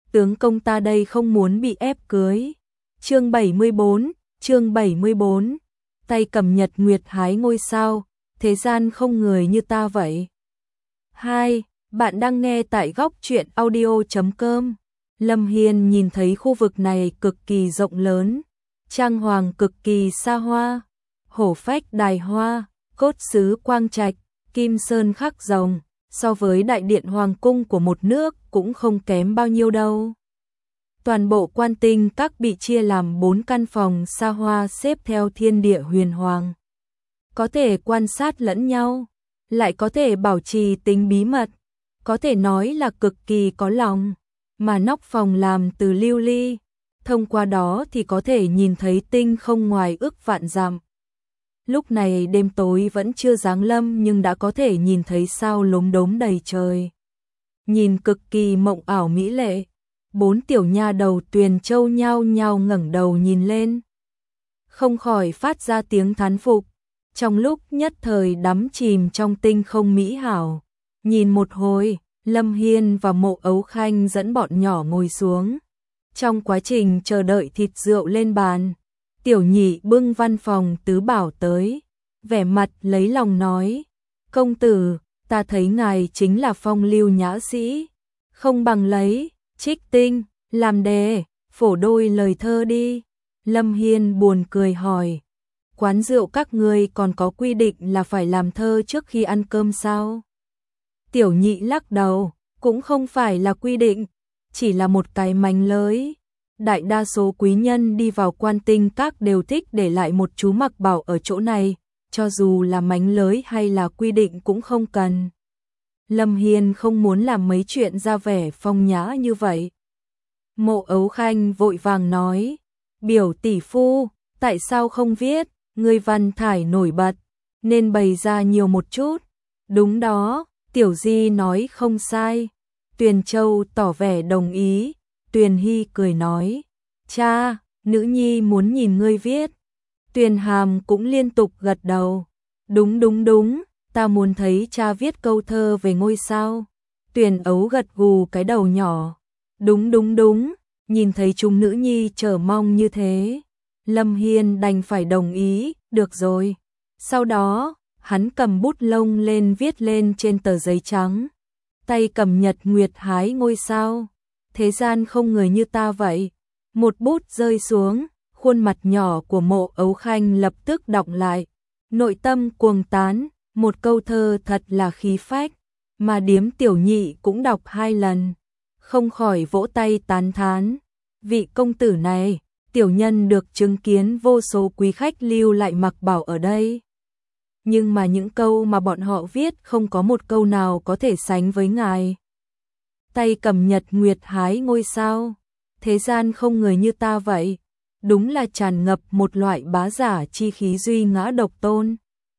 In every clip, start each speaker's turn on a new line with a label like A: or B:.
A: tướng công ta đây không muốn bị ép cưới. Chương 74, tay cầm nhật nguyệt hái ngôi sao, thế gian không người như ta vậy. 2. Bạn đang nghe tại góc truyện audio.com. Lâm Hiên nhìn thấy khu vực này cực kỳ rộng lớn, trang hoàng cực kỳ xa hoa, hổ phách đài hoa, cốt sứ quang trạch, kim sơn khắc rồng, so với đại điện hoàng cung của một nước cũng không kém bao nhiêu đâu. Toàn bộ Quan Tinh Các bị chia làm 4 căn phòng xa hoa xếp theo thiên địa huyền hoàng. Có thể quan sát lẫn nhau, lại có thể bảo trì tính bí mật, có thể nói là cực kỳ có lòng, mà nóc phòng làm từ lưu ly, thông qua đó thì có thể nhìn thấy tinh không ngoài ức vạn dặm. Lúc này đêm tối vẫn chưa giáng lâm nhưng đã có thể nhìn thấy sao lốm đốm đầy trời. Nhìn cực kỳ mộng ảo mỹ lệ. 4 tiểu nha đầu Tuyền Châu nhao nhao ngẩng đầu nhìn lên, không khỏi phát ra tiếng thán phục. Trong lúc nhất thời đắm chìm trong tinh không mỹ hảo, nhìn một hồi, Lâm Hiên và Mộ Ấu Khanh dẫn bọn nhỏ ngồi xuống. Trong quá trình chờ đợi thịt rượu lên bàn, Tiểu Nhị bưng văn phòng tứ bảo tới, vẻ mặt lấy lòng nói: "Công tử, ta thấy ngài chính là phong lưu nhã sĩ, không bằng lấy Trích Tinh làm đề, phổ đôi lời thơ đi." Lâm Hiên buồn cười hỏi: "Quán rượu các ngươi còn có quy định là phải làm thơ trước khi ăn cơm sao?" Tiểu Nhị lắc đầu: "Cũng không phải là quy định, chỉ là một cái mánh lới. Đại đa số quý nhân đi vào Quan Tinh Các đều thích để lại một chú mặc bảo ở chỗ này, cho dù là mánh lới hay là quy định cũng không cần." Lâm Hiên không muốn làm mấy chuyện ra vẻ phong nhã như vậy. Mộ Ấu Khanh vội vàng nói: "Biểu tỷ phu, tại sao không viết, người văn thải nổi bật, nên bày ra nhiều một chút." "Đúng đó, Tiểu Di nói không sai." Tuyền Châu tỏ vẻ đồng ý. Tuyền Hy cười nói: "Cha, nữ nhi muốn nhìn ngươi viết." Tuyền Hàm cũng liên tục gật đầu: Đúng, ta muốn thấy cha viết câu thơ về ngôi sao." Tuyền Ấu gật gù cái đầu nhỏ: Đúng, nhìn thấy chúng nữ nhi chờ mong như thế, Lâm Hiên đành phải đồng ý. Được rồi. Sau đó, hắn cầm bút lông lên viết lên trên tờ giấy trắng, tay cầm nhật nguyệt hái ngôi sao, thế gian không người như ta vậy. Một bút rơi xuống, khuôn mặt nhỏ của Mộ Ấu Khanh lập tức đọng lại, nội tâm cuồng tán, một câu thơ thật là khí phách, mà Điếm Tiểu Nhị cũng đọc 2 lần, không khỏi vỗ tay tán thán: "Vị công tử này, tiểu nhân được chứng kiến vô số quý khách lưu lại mặc bảo ở đây. Nhưng mà những câu mà bọn họ viết không có một câu nào có thể sánh với ngài. Tay cầm nhật nguyệt hái ngôi sao, thế gian không người như ta vậy, đúng là tràn ngập một loại bá giả chi khí duy ngã độc tôn."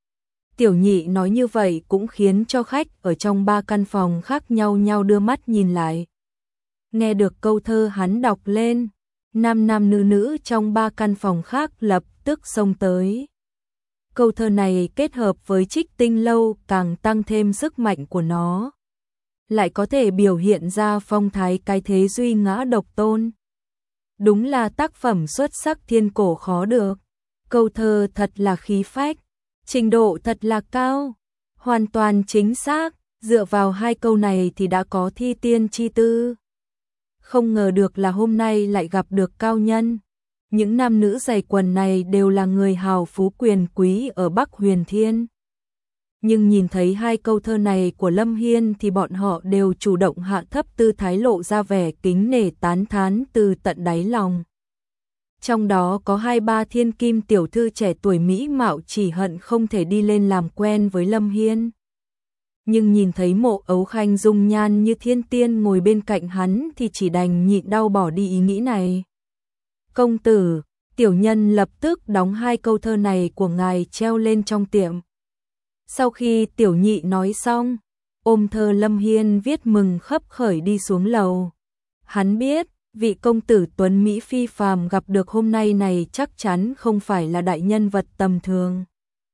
A: Tiểu Nhị nói như vậy cũng khiến cho khách ở trong 3 căn phòng khác nhau đưa mắt nhìn lại. Nghe được câu thơ hắn đọc lên, nam nữ trong 3 căn phòng khác lập tức xông tới. Câu thơ này kết hợp với Trích Tinh Lâu càng tăng thêm sức mạnh của nó, lại có thể biểu hiện ra phong thái cái thế duy ngã độc tôn. Đúng là tác phẩm xuất sắc thiên cổ khó được. Câu thơ thật là khí phách, trình độ thật là cao, hoàn toàn chính xác, dựa vào 2 câu này thì đã có thi tiên chi tư. Không ngờ được là hôm nay lại gặp được cao nhân. Những nam nữ giày quần này đều là người hào phú quyền quý ở Bắc Huyền Thiên. Nhưng nhìn thấy 2 câu thơ này của Lâm Hiên thì bọn họ đều chủ động hạ thấp tư thái, lộ ra vẻ kính nể tán thán từ tận đáy lòng. Trong đó có 2-3 thiên kim tiểu thư trẻ tuổi mỹ mạo chỉ hận không thể đi lên làm quen với Lâm Hiên. Nhưng nhìn thấy Mộ Ấu Khanh dung nhan như thiên tiên ngồi bên cạnh hắn thì chỉ đành nhịn đau bỏ đi ý nghĩ này. "Công tử, tiểu nhân lập tức đóng 2 câu thơ này của ngài treo lên trong tiệm." Sau khi Tiểu Nhị nói xong, ôm thơ Lâm Hiên viết mừng khấp khởi đi xuống lầu. Hắn biết, vị công tử tuấn mỹ phi phàm gặp được hôm nay này chắc chắn không phải là đại nhân vật tầm thường.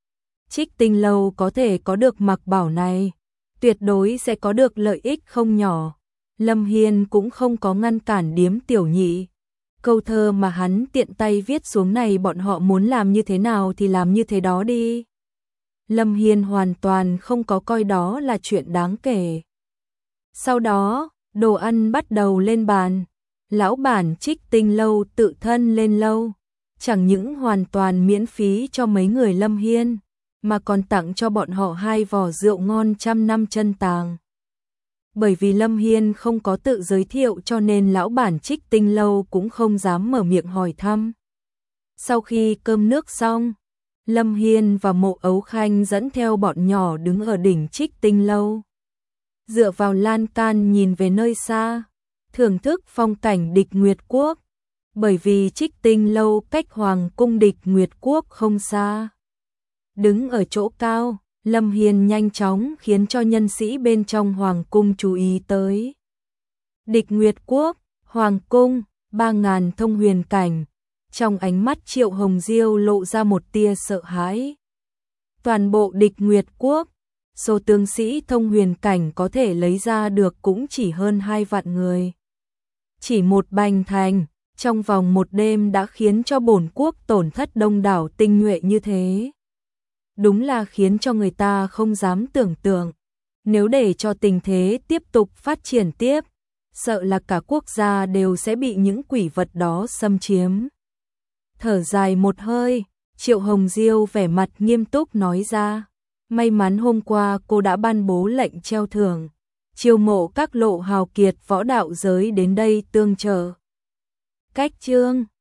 A: Trích Tinh Lâu có thể có được mặc bảo này, tuyệt đối sẽ có được lợi ích không nhỏ. Lâm Hiên cũng không có ngăn cản Điếm Tiểu Nhị. Câu thơ mà hắn tiện tay viết xuống này bọn họ muốn làm như thế nào thì làm như thế đó đi. Lâm Hiên hoàn toàn không có coi đó là chuyện đáng kể. Sau đó, đồ ăn bắt đầu lên bàn. Lão bản Trích Tinh Lâu tự thân lên lâu. Chẳng những hoàn toàn miễn phí cho mấy người Lâm Hiên, mà còn tặng cho bọn họ 2 vò rượu ngon trăm năm chân tàng. Bởi vì Lâm Hiên không có tự giới thiệu cho nên lão bản Trích Tinh Lâu cũng không dám mở miệng hỏi thăm. Sau khi cơm nước xong, Lâm Hiên và Mộ Ấu Khanh dẫn theo bọn nhỏ đứng ở đỉnh Trích Tinh Lâu. Dựa vào lan can nhìn về nơi xa, thưởng thức phong cảnh Địch Nguyệt Quốc. Bởi vì Trích Tinh Lâu cách Hoàng cung Địch Nguyệt Quốc không xa. Đứng ở chỗ cao, Lâm Hiên nhanh chóng khiến cho nhân sĩ bên trong Hoàng cung chú ý tới. Địch Nguyệt Quốc, Hoàng cung, 3000 thông huyền cảnh. Trong ánh mắt Triệu Hồng Diêu lộ ra một tia sợ hãi. Toàn bộ Địch Nguyệt Quốc, số tướng sĩ thông huyền cảnh có thể lấy ra được cũng chỉ hơn 2 vạn người. Chỉ một bành thành, trong vòng một đêm đã khiến cho bổn quốc tổn thất đông đảo tinh nhuệ như thế. Đúng là khiến cho người ta không dám tưởng tượng. Nếu để cho tình thế tiếp tục phát triển tiếp, sợ là cả quốc gia đều sẽ bị những quỷ vật đó xâm chiếm. Thở dài một hơi, Triệu Hồng Diêu vẻ mặt nghiêm túc nói ra. May mắn hôm qua cô đã ban bố lệnh treo thưởng, chiêu mộ các lộ hào kiệt võ đạo giới đến đây tương trợ. Cách chương